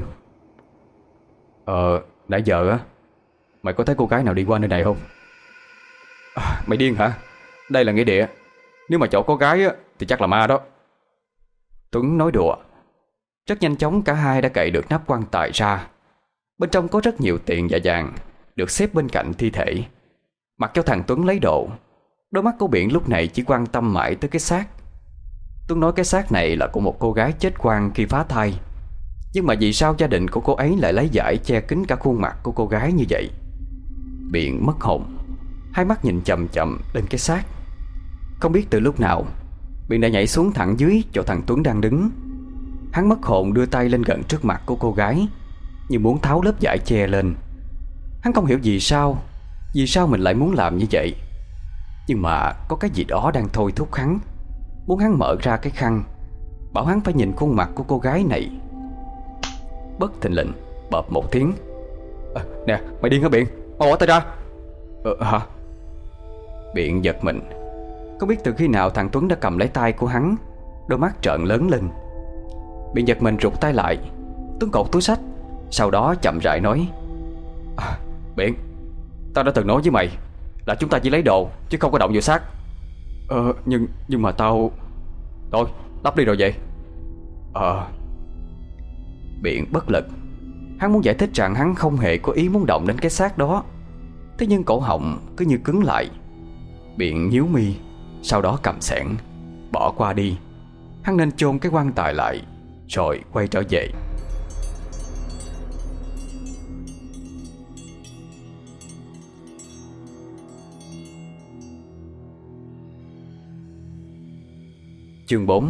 Ờ, nãy giờ á, mày có thấy cô gái nào đi qua nơi này không? À, mày điên hả? Đây là nghĩa địa. Nếu mà chỗ có gái á thì chắc là ma đó. Tuấn nói đùa. Rất nhanh chóng cả hai đã cậy được nắp quan tài ra. Bên trong có rất nhiều tiền và vàng được xếp bên cạnh thi thể. Mặc cho thằng Tuấn lấy đồ, đôi mắt của Biện lúc này chỉ quan tâm mãi tới cái xác. Tuấn nói cái xác này là của một cô gái chết quang khi phá thai. Nhưng mà vì sao gia đình của cô ấy lại lấy vải che kín cả khuôn mặt của cô gái như vậy? Biện mất hồn, hai mắt nhìn chầm chậm lên cái xác. Không biết từ lúc nào Biện đã nhảy xuống thẳng dưới chỗ thằng Tuấn đang đứng. Hắn mất hồn đưa tay lên gần trước mặt của cô gái, như muốn tháo lớp vải che lên. Hắn không hiểu vì sao Vì sao mình lại muốn làm như vậy. Nhưng mà có cái gì đó đang thôi thúc hắn, muốn hắn mở ra cái khăn, bảo hắn phải nhìn khuôn mặt của cô gái này. Bất thình lình bợp một tiếng. À, nè, mày điên hả Biện? Mau bỏ tay ra. Ờ hả? Biện giật mình. Không biết từ khi nào thằng Tuấn đã cầm lấy tay của hắn, đôi mắt trợn lớn lên. Biện giật mình rụt tay lại. Tuấn cột túi xách, sau đó chậm rãi nói. À, Biện, tao đã từng nói với mày là chúng ta chỉ lấy đồ chứ không có động vào xác. Ờ, nhưng nhưng mà tao... Thôi, lắp đi rồi vậy. Ờ... Biện bất lực. Hắn muốn giải thích rằng hắn không hề có ý muốn động đến cái xác đó. Thế nhưng cổ họng cứ như cứng lại. Biện nhíu mi, sau đó cầm xẻng bỏ qua đi. Hắn nên chôn cái quan tài lại, rồi quay trở về. Chương bốn.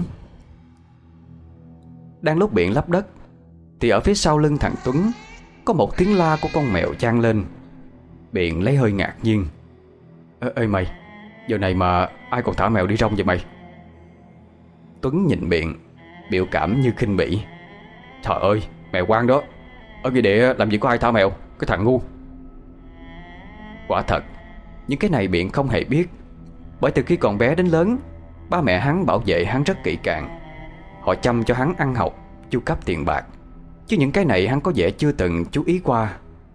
Đang lúc Biện lấp đất thì ở phía sau lưng thằng Tuấn có một tiếng la của con mèo vang lên. Biện lấy hơi ngạc nhiên. Ê, ê mày, giờ này mà ai còn thả mèo đi rong vậy mày? Tuấn nhìn Biện, biểu cảm như khinh bỉ. Trời ơi, mèo quang đó. Ở nghĩa địa làm gì có ai thả mèo, cái thằng ngu. Quả thật, những cái này Biện không hề biết. Bởi từ khi còn bé đến lớn, ba mẹ hắn bảo vệ hắn rất kỹ càng. Họ chăm cho hắn ăn học, chu cấp tiền bạc. Chứ những cái này hắn có vẻ chưa từng chú ý qua.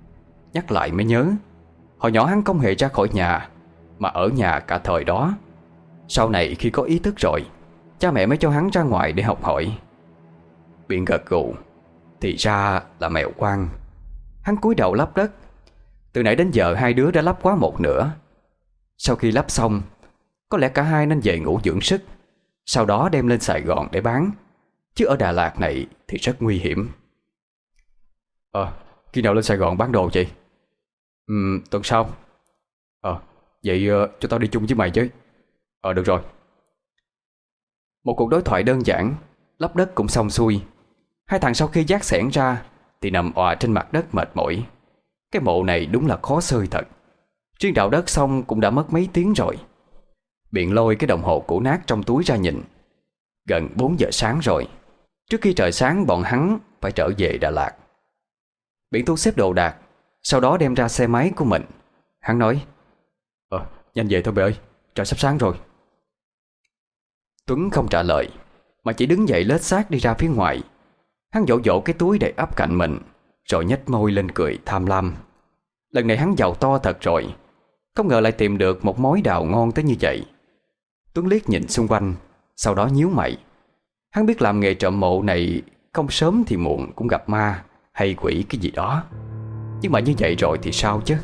nhắc lại mới nhớ, hồi nhỏ hắn không hề ra khỏi nhà, mà ở nhà cả thời đó. Sau này khi có ý thức rồi, cha mẹ mới cho hắn ra ngoài để học hỏi. Biện gật gù. Thì ra là mèo quang. Hắn cúi đầu lắp đất. Từ nãy đến giờ hai đứa đã lắp quá một nửa. Sau khi lắp xong, có lẽ cả hai nên về ngủ dưỡng sức, sau đó đem lên Sài Gòn để bán. Chứ ở Đà Lạt này thì rất nguy hiểm. Ờ, khi nào lên Sài Gòn bán đồ chị? Ừ, tuần sau. Ờ, vậy uh, cho tao đi chung với mày chứ. Ờ, được rồi. Một cuộc đối thoại đơn giản, lấp đất cũng xong xuôi. Hai thằng sau khi vác xẻng ra thì nằm òa trên mặt đất mệt mỏi. Cái mộ này đúng là khó xơi thật. Riêng đào đất xong cũng đã mất mấy tiếng rồi. Biện lôi cái đồng hồ cũ nát trong túi ra nhìn. Gần bốn giờ sáng rồi. Trước khi trời sáng bọn hắn phải trở về Đà Lạt. Biện thu xếp đồ đạc, sau đó đem ra xe máy của mình. Hắn nói: Ờ, nhanh về thôi bề ơi, trời sắp sáng rồi. Tuấn không trả lời, mà chỉ đứng dậy lết xác đi ra phía ngoài. Hắn vỗ vỗ cái túi đầy ắp cạnh mình, rồi nhếch môi lên cười tham lam. Lần này hắn giàu to thật rồi. Không ngờ lại tìm được một mối đào ngon tới như vậy. Tuấn liếc nhìn xung quanh, sau đó nhíu mày. Hắn biết làm nghề trộm mộ này không sớm thì muộn cũng gặp ma hay quỷ cái gì đó. Nhưng mà như vậy rồi thì sao chứ?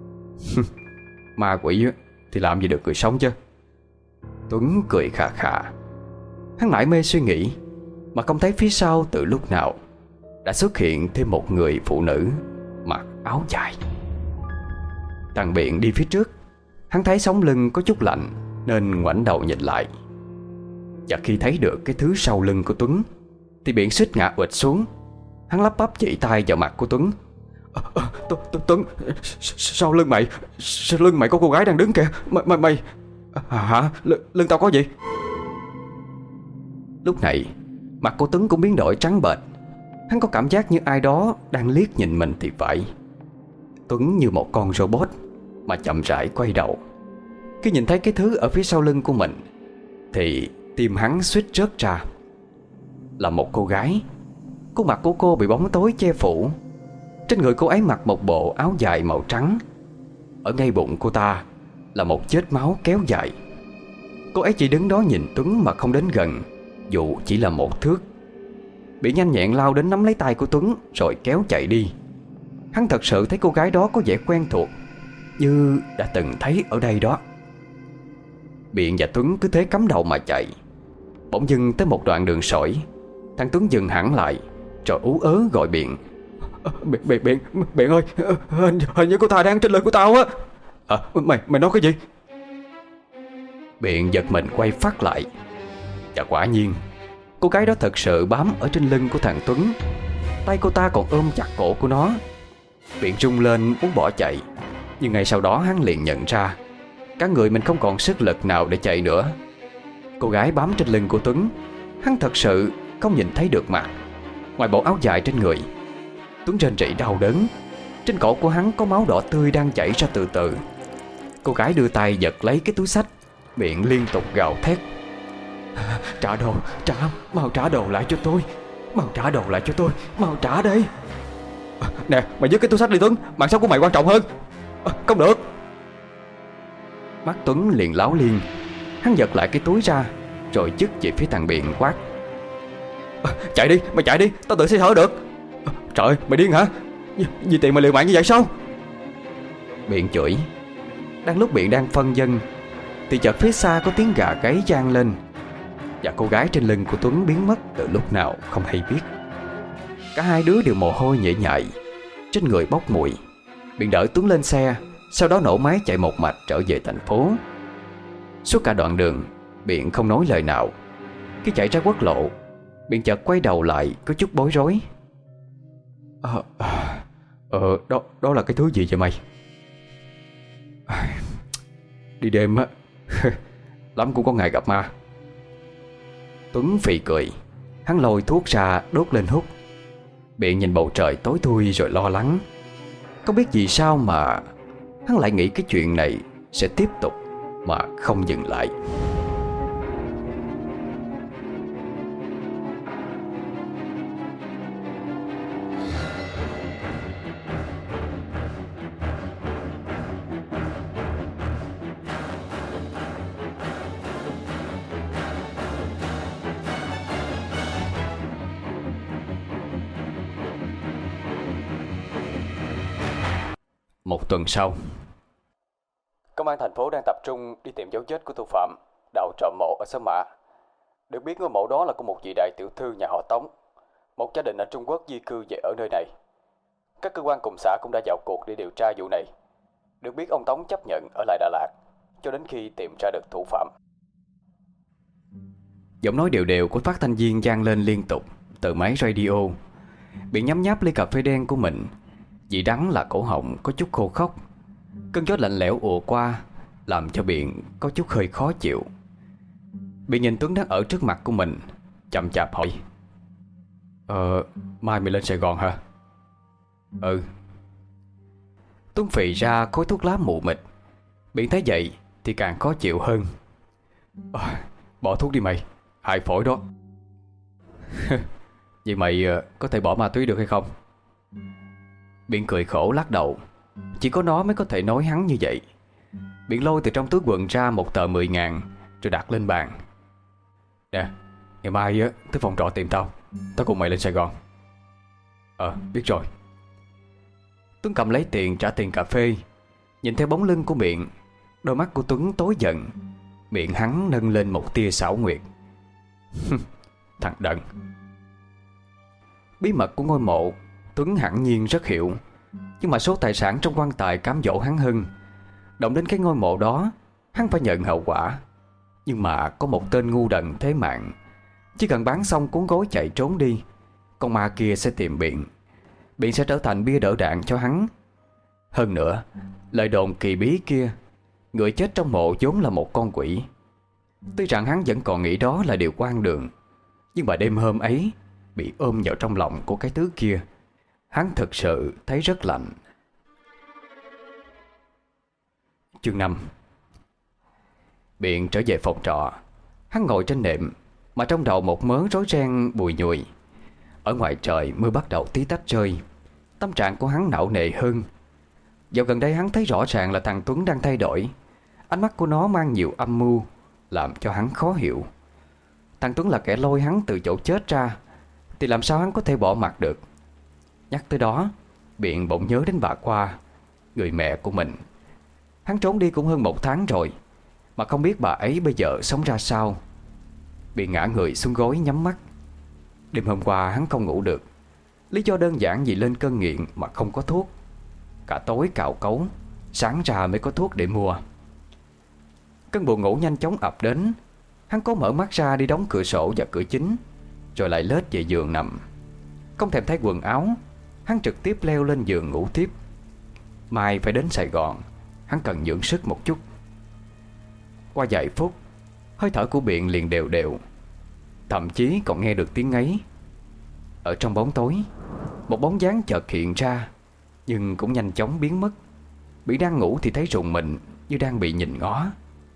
Ma quỷ thì làm gì được người sống chứ. Tuấn cười khà khà. Hắn mải mê suy nghĩ, mà không thấy phía sau từ lúc nào đã xuất hiện thêm một người phụ nữ mặc áo dài. Thằng Biện đi phía trước. Hắn thấy sống lưng có chút lạnh nên ngoảnh đầu nhìn lại. Và khi thấy được cái thứ sau lưng của Tuấn thì Biện suýt ngã ụt xuống. Hắn lắp bắp chỉ tay vào mặt của Tuấn. à, à, Tuấn, sau lưng mày, sau lưng mày có cô gái đang đứng kìa. Mày, mày, mày à, hả? L lưng tao có gì? Lúc này mặt của Tuấn cũng biến đổi trắng bệch. Hắn có cảm giác như ai đó đang liếc nhìn mình thì phải. Tuấn như một con robot mà chậm rãi quay đầu. Khi nhìn thấy cái thứ ở phía sau lưng của mình thì tim hắn suýt rớt ra. Là một cô gái. Khuôn mặt của cô bị bóng tối che phủ. Trên người cô ấy mặc một bộ áo dài màu trắng. Ở ngay bụng cô ta là một vết máu kéo dài. Cô ấy chỉ đứng đó nhìn Tuấn mà không đến gần, dù chỉ là một thước. Bị nhanh nhẹn lao đến nắm lấy tay của Tuấn rồi kéo chạy đi. Hắn thật sự thấy cô gái đó có vẻ quen thuộc, như đã từng thấy ở đây đó. Biện và Tuấn cứ thế cắm đầu mà chạy. Bỗng dưng tới một đoạn đường sỏi, thằng Tuấn dừng hẳn lại rồi ú ớ gọi Biện. Biện, Biện, Biện, Biện ơi, hình, hình như cô ta đang trên lưng của tao á. À, mày, mày nói cái gì? Biện giật mình quay phát lại. Và quả nhiên cô gái đó thật sự bám ở trên lưng của thằng Tuấn. Tay cô ta còn ôm chặt cổ của nó. Biện rung lên muốn bỏ chạy, nhưng ngay sau đó hắn liền nhận ra cả người mình không còn sức lực nào để chạy nữa. Cô gái bám trên lưng của Tuấn, hắn thật sự không nhìn thấy được mặt. Ngoài bộ áo dài trên người, Tuấn rên rỉ đau đớn. Trên cổ của hắn có máu đỏ tươi đang chảy ra từ từ. Cô gái đưa tay giật lấy cái túi xách, miệng liên tục gào thét. Trả đồ, trả, mau trả đồ lại cho tôi. Mau trả đồ lại cho tôi, mau trả đây. À, nè, mày dứt cái túi xách đi Tuấn, mạng sống của mày quan trọng hơn. À, không được. Mắt Tuấn liền láo liên. Hắn giật lại cái túi ra rồi chứt về phía thằng Biện quát. À, chạy đi, mày chạy đi, tao tự sẽ thở được. À, trời, mày điên hả? Vì tiền mà liều mạng như vậy sao? Biện chửi. Đang lúc Biện đang phân vân thì chợt phía xa có tiếng gà gáy vang lên. Và cô gái trên lưng của Tuấn biến mất từ lúc nào không hay biết. Cả hai đứa đều mồ hôi nhễ nhại, trên người bốc mùi. Biện đỡ Tuấn lên xe, sau đó nổ máy chạy một mạch trở về thành phố. Suốt cả đoạn đường Biện không nói lời nào. Khi chạy ra quốc lộ, Biện chợt quay đầu lại có chút bối rối. Ờ, à, ờ đó, đó là cái thứ gì vậy mày? Đi đêm á lắm cũng có ngày gặp ma. Tuấn phì cười. Hắn lôi thuốc ra đốt lên hút. Biện nhìn bầu trời tối thui rồi lo lắng. Không biết vì sao mà hắn lại nghĩ cái chuyện này sẽ tiếp tục mà không dừng lại. Một tuần sau, công an thành phố đang tập trung đi tìm dấu vết của thủ phạm đào trộm mộ ở xóm Mã. Được biết ngôi mộ đó là của một vị đại tiểu thư nhà họ Tống, một gia đình ở Trung Quốc di cư về ở nơi này. Các cơ quan cùng xã cũng đã vào cuộc để điều tra vụ này. Được biết ông Tống chấp nhận ở lại Đà Lạt cho đến khi tìm ra được thủ phạm. giọng nói đều đều của phát thanh viên vang lên liên tục từ máy radio. Biện nhấm nháp ly cà phê đen của mình, vị đắng là cổ họng có chút khô khốc. Cơn gió lạnh lẽo ùa qua làm cho Biện có chút hơi khó chịu. Biện nhìn Tuấn đang ở trước mặt của mình, chậm chạp hỏi: Ờ, mai mày lên Sài Gòn hả? Ừ. Tuấn phì ra khói thuốc lá mù mịt. Biện thấy vậy thì càng khó chịu hơn. À, bỏ thuốc đi mày, hại phổi đó. Vậy mày có thể bỏ ma túy được hay không? Biện cười khổ lắc đầu. Chỉ có nó mới có thể nói hắn như vậy. Biện lôi từ trong túi quần ra một tờ mười ngàn rồi đặt lên bàn. Nè, ngày mai á tới phòng trọ tìm tao. Tao cùng mày lên Sài Gòn. Ờ, biết rồi. Tuấn cầm lấy tiền trả tiền cà phê. Nhìn theo bóng lưng của Biện, đôi mắt của Tuấn tối giận. Miệng hắn nâng lên một tia xảo nguyệt. Thằng đần. Bí mật của ngôi mộ Tuấn hẳn nhiên rất hiểu. Nhưng mà số tài sản trong quan tài cám dỗ hắn hơn. Động đến cái ngôi mộ đó, hắn phải nhận hậu quả. Nhưng mà có một tên ngu đần thế mạng. Chỉ cần bán xong cuốn gối chạy trốn đi, con ma kia sẽ tìm Biện. Biện sẽ trở thành bia đỡ đạn cho hắn. Hơn nữa, lời đồn kỳ bí kia, người chết trong mộ vốn là một con quỷ. Tuy rằng hắn vẫn còn nghĩ đó là điều hoang đường, nhưng mà đêm hôm ấy bị ôm vào trong lòng của cái thứ kia, hắn thực sự thấy rất lạnh. Chương năm. Biện trở về phòng trọ. Hắn ngồi trên nệm mà trong đầu một mớ rối ren bùi nhùi. Ở ngoài trời mưa bắt đầu tí tách rơi. Tâm trạng của hắn não nề hơn. Dạo gần đây hắn thấy rõ ràng là thằng Tuấn đang thay đổi. Ánh mắt của nó mang nhiều âm mưu, làm cho hắn khó hiểu. Thằng Tuấn là kẻ lôi hắn từ chỗ chết ra, thì làm sao hắn có thể bỏ mặc được. Nhắc tới đó, Biện bỗng nhớ đến bà Khoa, người mẹ của mình. Hắn trốn đi cũng hơn một tháng rồi, mà không biết bà ấy bây giờ sống ra sao. Biện ngã người xuống gối nhắm mắt. Đêm hôm qua hắn không ngủ được. Lý do đơn giản vì lên cơn nghiện mà không có thuốc. Cả tối cào cấu, sáng ra mới có thuốc để mua. Cơn buồn ngủ nhanh chóng ập đến. Hắn cố mở mắt ra đi đóng cửa sổ và cửa chính, rồi lại lết về giường nằm. Không thèm thay quần áo, hắn trực tiếp leo lên giường ngủ tiếp. Mai phải đến Sài Gòn, hắn cần dưỡng sức một chút. Qua vài phút, hơi thở của Biện liền đều đều, thậm chí còn nghe được tiếng ấy. Ở trong bóng tối, một bóng dáng chợt hiện ra, nhưng cũng nhanh chóng biến mất. Biện đang ngủ thì thấy rùng mình như đang bị nhìn ngó.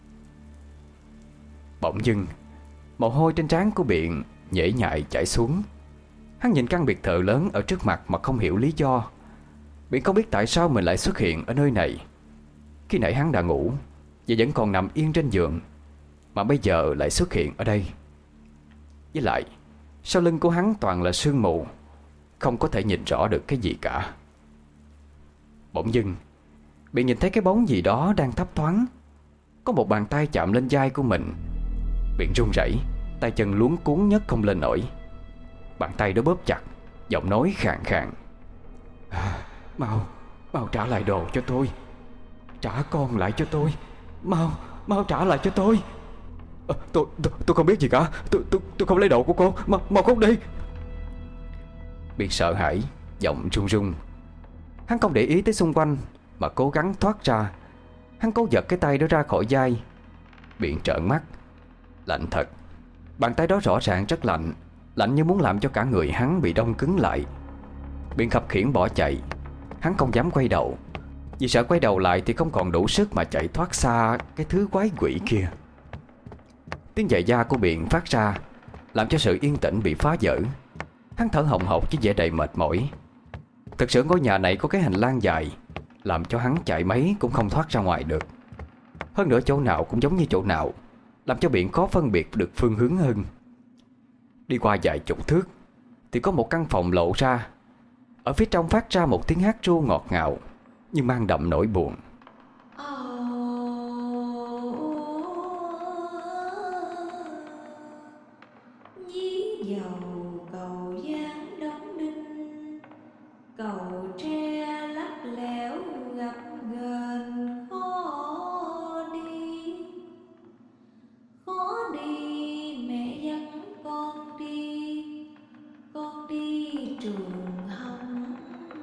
Bỗng dưng, mồ hôi trên trán của Biện nhễ nhại chảy xuống. Hắn nhìn căn biệt thự lớn ở trước mặt mà không hiểu lý do. Biện không biết tại sao mình lại xuất hiện ở nơi này. Khi nãy hắn đã ngủ và vẫn còn nằm yên trên giường, mà bây giờ lại xuất hiện ở đây. Với lại, sau lưng của hắn toàn là sương mù, không có thể nhìn rõ được cái gì cả. Bỗng dưng, Biện nhìn thấy cái bóng gì đó đang thấp thoáng. Có một bàn tay chạm lên vai của mình. Biện run rẩy, tay chân luống cuống nhấc không lên nổi. Bàn tay đó bóp chặt, giọng nói khàn khàn: à, Mau, mau trả lại đồ cho tôi. Trả con lại cho tôi. Mau, mau trả lại cho tôi. à, tôi, tôi Tôi không biết gì cả. Tôi tôi, tôi không lấy đồ của cô. Mau, mau cút đi. Biện sợ hãi, giọng run run. Hắn không để ý tới xung quanh mà cố gắng thoát ra. Hắn cố giật cái tay đó ra khỏi vai. Biện trợn mắt. Lạnh thật. Bàn tay đó rõ ràng rất lạnh, lạnh như muốn làm cho cả người hắn bị đông cứng lại. Biện khập khiễng bỏ chạy. Hắn không dám quay đầu, vì sợ quay đầu lại thì không còn đủ sức mà chạy thoát xa cái thứ quái quỷ kia. Tiếng giày da của Biện phát ra, làm cho sự yên tĩnh bị phá vỡ. Hắn thở hồng hộc với vẻ đầy mệt mỏi. Thực sự ngôi nhà này có cái hành lang dài, làm cho hắn chạy mấy cũng không thoát ra ngoài được. Hơn nữa chỗ nào cũng giống như chỗ nào, làm cho Biện khó phân biệt được phương hướng hơn. Đi qua vài chục thước thì có một căn phòng lộ ra. Ở phía trong phát ra một tiếng hát ru ngọt ngào. nhưng mang đậm nỗi buồn. Cầu tre lắc lẻo gặp gần khó đi, khó đi mẹ dắt con đi, con đi trường hồng.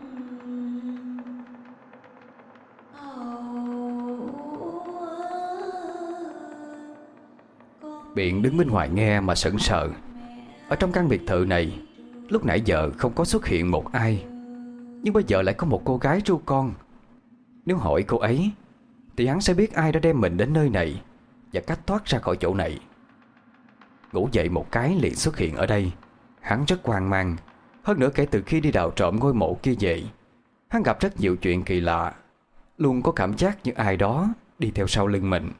Biện đứng bên ngoài nghe mà sững sờ. Ở trong căn biệt thự này lúc nãy giờ không có xuất hiện một ai, nhưng bây giờ lại có một cô gái ru con. Nếu hỏi cô ấy thì hắn sẽ biết ai đã đem mình đến nơi này và cách thoát ra khỏi chỗ này. Ngủ dậy một cái liền xuất hiện ở đây. Hắn rất hoang mang. Hơn nữa kể từ khi đi đào trộm ngôi mộ kia về, hắn gặp rất nhiều chuyện kỳ lạ, luôn có cảm giác như ai đó đi theo sau lưng mình.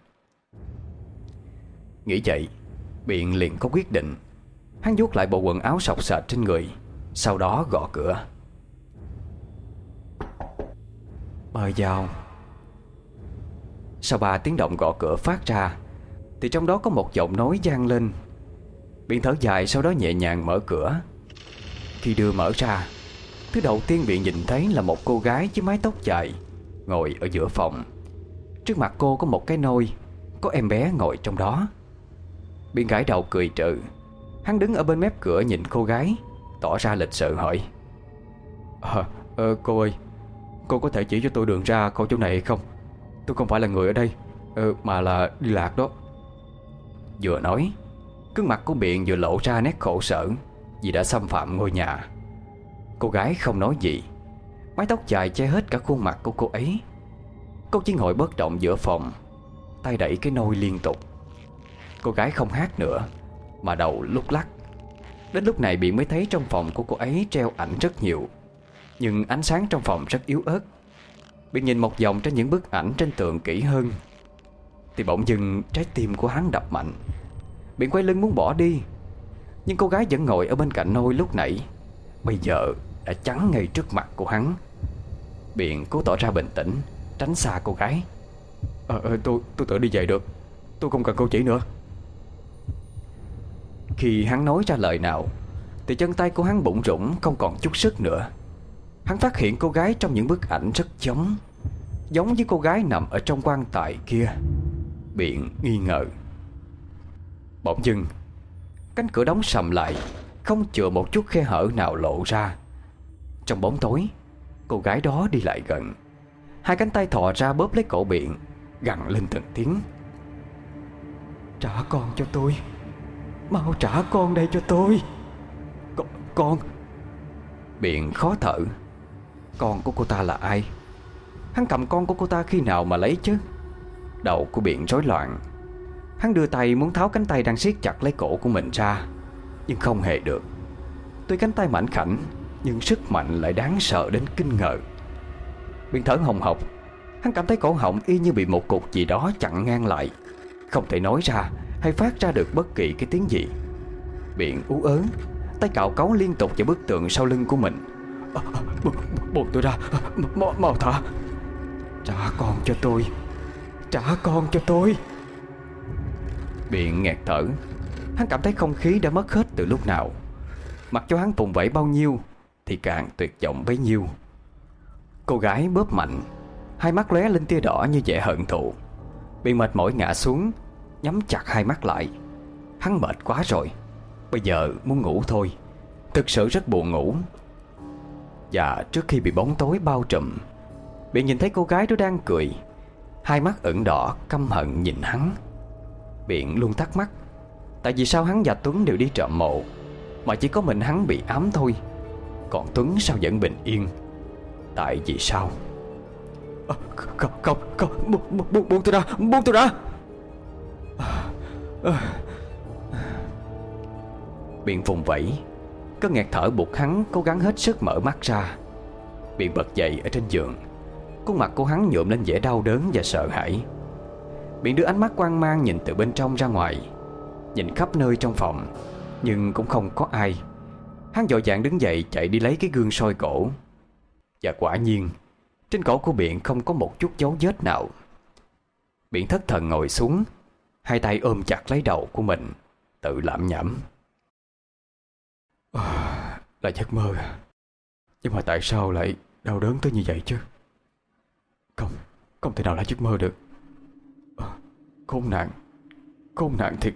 Nghĩ vậy, Biện liền có quyết định. Hắn vuốt lại bộ quần áo xộc xệch trên người, sau đó gõ cửa. Mời vào. Sau ba tiếng động gõ cửa phát ra thì trong đó có một giọng nói vang lên. Biện thở dài, sau đó nhẹ nhàng mở cửa. Khi đưa mở ra, thứ đầu tiên Biện nhìn thấy là một cô gái với mái tóc dài ngồi ở giữa phòng. Trước mặt cô có một cái nôi, có em bé ngồi trong đó. Biện gãi đầu cười trừ. Hắn đứng ở bên mép cửa nhìn cô gái, tỏ ra lịch sự hỏi: à, ờ, cô ơi, cô có thể chỉ cho tôi đường ra khỏi chỗ này hay không? Tôi không phải là người ở đây, ờ, mà là đi lạc đó. Vừa nói, gương mặt của Biện vừa lộ ra nét khổ sở vì đã xâm phạm ngôi nhà. Cô gái không nói gì. Mái tóc dài che hết cả khuôn mặt của cô ấy. Cô chỉ ngồi bất động giữa phòng, tay đẩy cái nôi liên tục. Cô gái không hát nữa mà đầu lúc lắc. Đến lúc này Biện mới thấy trong phòng của cô ấy treo ảnh rất nhiều, nhưng ánh sáng trong phòng rất yếu ớt. Biện nhìn một vòng trên những bức ảnh trên tường kỹ hơn thì bỗng dưng trái tim của hắn đập mạnh. Biện quay lưng muốn bỏ đi, nhưng cô gái vẫn ngồi ở bên cạnh nôi lúc nãy bây giờ đã chắn ngay trước mặt của hắn. Biện cố tỏ ra bình tĩnh, tránh xa cô gái. Ờ, ờ tôi, tôi tự đi về được, tôi không cần cô chỉ nữa. Khi hắn nói ra lời nào thì chân tay của hắn bủn rủn không còn chút sức nữa. Hắn phát hiện cô gái trong những bức ảnh rất giống Giống với cô gái nằm ở trong quan tài kia. Biện nghi ngờ. Bỗng dưng cánh cửa đóng sầm lại, không chừa một chút khe hở nào lộ ra. Trong bóng tối, cô gái đó đi lại gần. Hai cánh tay thò ra bóp lấy cổ Biện, gằn lên từng tiếng: Trả con cho tôi, mau trả con đây cho tôi. Con, con. Biện khó thở. Con của cô ta là ai? Hắn cầm con của cô ta khi nào mà lấy chứ? Đầu của Biện rối loạn. Hắn đưa tay muốn tháo cánh tay đang siết chặt lấy cổ của mình ra, nhưng không hề được. Tuy cánh tay mảnh khảnh, nhưng sức mạnh lại đáng sợ đến kinh ngờ. Biện thở hồng hộc. Hắn cảm thấy cổ họng y như bị một cục gì đó chặn ngang lại, không thể nói ra hay phát ra được bất kỳ cái tiếng gì. Biện ú ớ, tay cào cấu liên tục vào bức tượng sau lưng của mình. à, bu, Buông tôi ra, mau, mau thả. Trả con cho tôi, trả con cho tôi. Biện nghẹt thở. Hắn cảm thấy không khí đã mất hết từ lúc nào. Mặc cho hắn vùng vẫy bao nhiêu thì càng tuyệt vọng bấy nhiêu. Cô gái bóp mạnh, hai mắt lóe lên tia đỏ như vẻ hận thù. Biện mệt mỏi ngã xuống, nhắm chặt hai mắt lại. Hắn mệt quá rồi, bây giờ muốn ngủ thôi. Thực sự rất buồn ngủ. Và trước khi bị bóng tối bao trùm, Biện nhìn thấy cô gái đó đang cười, hai mắt ửng đỏ căm hận nhìn hắn. Biện luôn thắc mắc, tại vì sao hắn và Tuấn đều đi trộm mộ mà chỉ có mình hắn bị ám thôi, còn Tuấn sao vẫn bình yên? Tại vì sao? À, không, không, không, buông, buông, buông tôi ra, buông tôi ra. à, à. Biện vùng vẫy. Cơn nghẹt thở buộc hắn cố gắng hết sức mở mắt ra. Biện bật dậy ở trên giường. Khuôn mặt của hắn nhuộm lên vẻ đau đớn và sợ hãi. Biện đưa ánh mắt hoang mang nhìn từ bên trong ra ngoài, nhìn khắp nơi trong phòng, nhưng cũng không có ai. Hắn vội vàng đứng dậy chạy đi lấy cái gương soi cổ. Và quả nhiên Trên cổ của Biện không có một chút dấu vết nào. Biện thất thần ngồi xuống, hai tay ôm chặt lấy đầu của mình, tự lẩm nhẩm. À, là giấc mơ à? Nhưng mà tại sao lại đau đớn tới như vậy chứ? Không, không thể nào là giấc mơ được. À, khốn nạn, khốn nạn thiệt.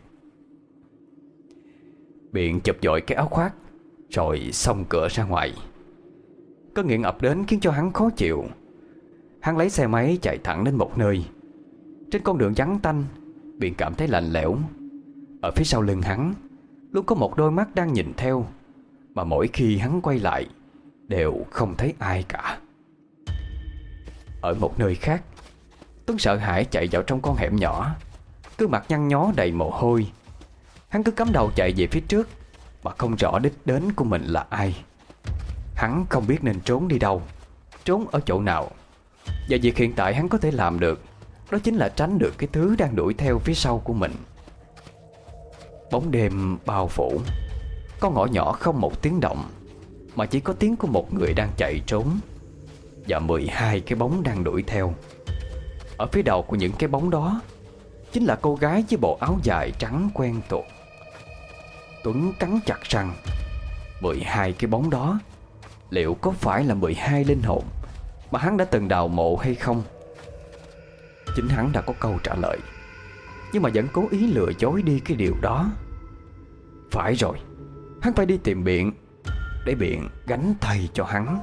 Biện chụp vội cái áo khoác, rồi xông cửa ra ngoài. Cơn nghiện ập đến khiến cho hắn khó chịu. Hắn lấy xe máy chạy thẳng đến một nơi. Trên con đường vắng tanh, Biện cảm thấy lạnh lẽo. Ở phía sau lưng hắn luôn có một đôi mắt đang nhìn theo, mà mỗi khi hắn quay lại đều không thấy ai cả. Ở một nơi khác, Tuấn sợ hãi chạy vào trong con hẻm nhỏ, gương mặt nhăn nhó đầy mồ hôi. Hắn cứ cắm đầu chạy về phía trước, mà không rõ đích đến của mình là ai. Hắn không biết nên trốn đi đâu, trốn ở chỗ nào. Và việc hiện tại hắn có thể làm được, đó chính là tránh được cái thứ đang đuổi theo phía sau của mình. Bóng đêm bao phủ, con ngõ nhỏ không một tiếng động, mà chỉ có tiếng của một người đang chạy trốn, và mười hai cái bóng đang đuổi theo. Ở phía đầu của những cái bóng đó chính là cô gái với bộ áo dài trắng quen thuộc. Tuấn cắn chặt răng. Mười hai cái bóng đó liệu có phải là mười hai linh hồn mà hắn đã từng đào mộ hay không? Chính hắn đã có câu trả lời, nhưng mà vẫn cố ý lừa dối đi cái điều đó. Phải rồi, hắn phải đi tìm Biện, để Biện gánh thay cho hắn.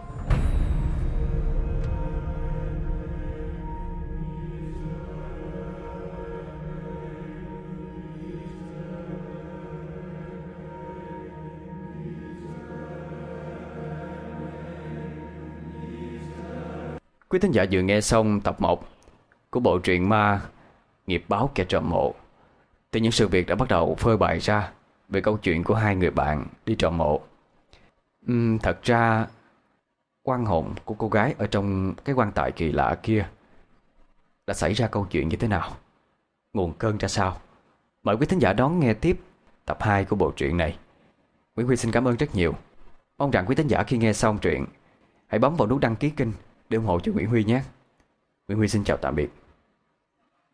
Quý thính giả vừa nghe xong tập một của bộ truyện ma Nghiệp báo kẻ trộm mộ. Thì những sự việc đã bắt đầu phơi bày ra về câu chuyện của hai người bạn đi trộm mộ. uhm, Thật ra oan hồn của cô gái ở trong cái quan tài kỳ lạ kia đã xảy ra câu chuyện như thế nào, nguồn cơn ra sao? Mời quý thính giả đón nghe tiếp tập hai của bộ truyện này. Nguyễn Huy xin cảm ơn rất nhiều. Mong rằng quý thính giả khi nghe xong truyện hãy bấm vào nút đăng ký kênh để ủng hộ cho Nguyễn Huy nhé. Nguyễn Huy xin chào tạm biệt.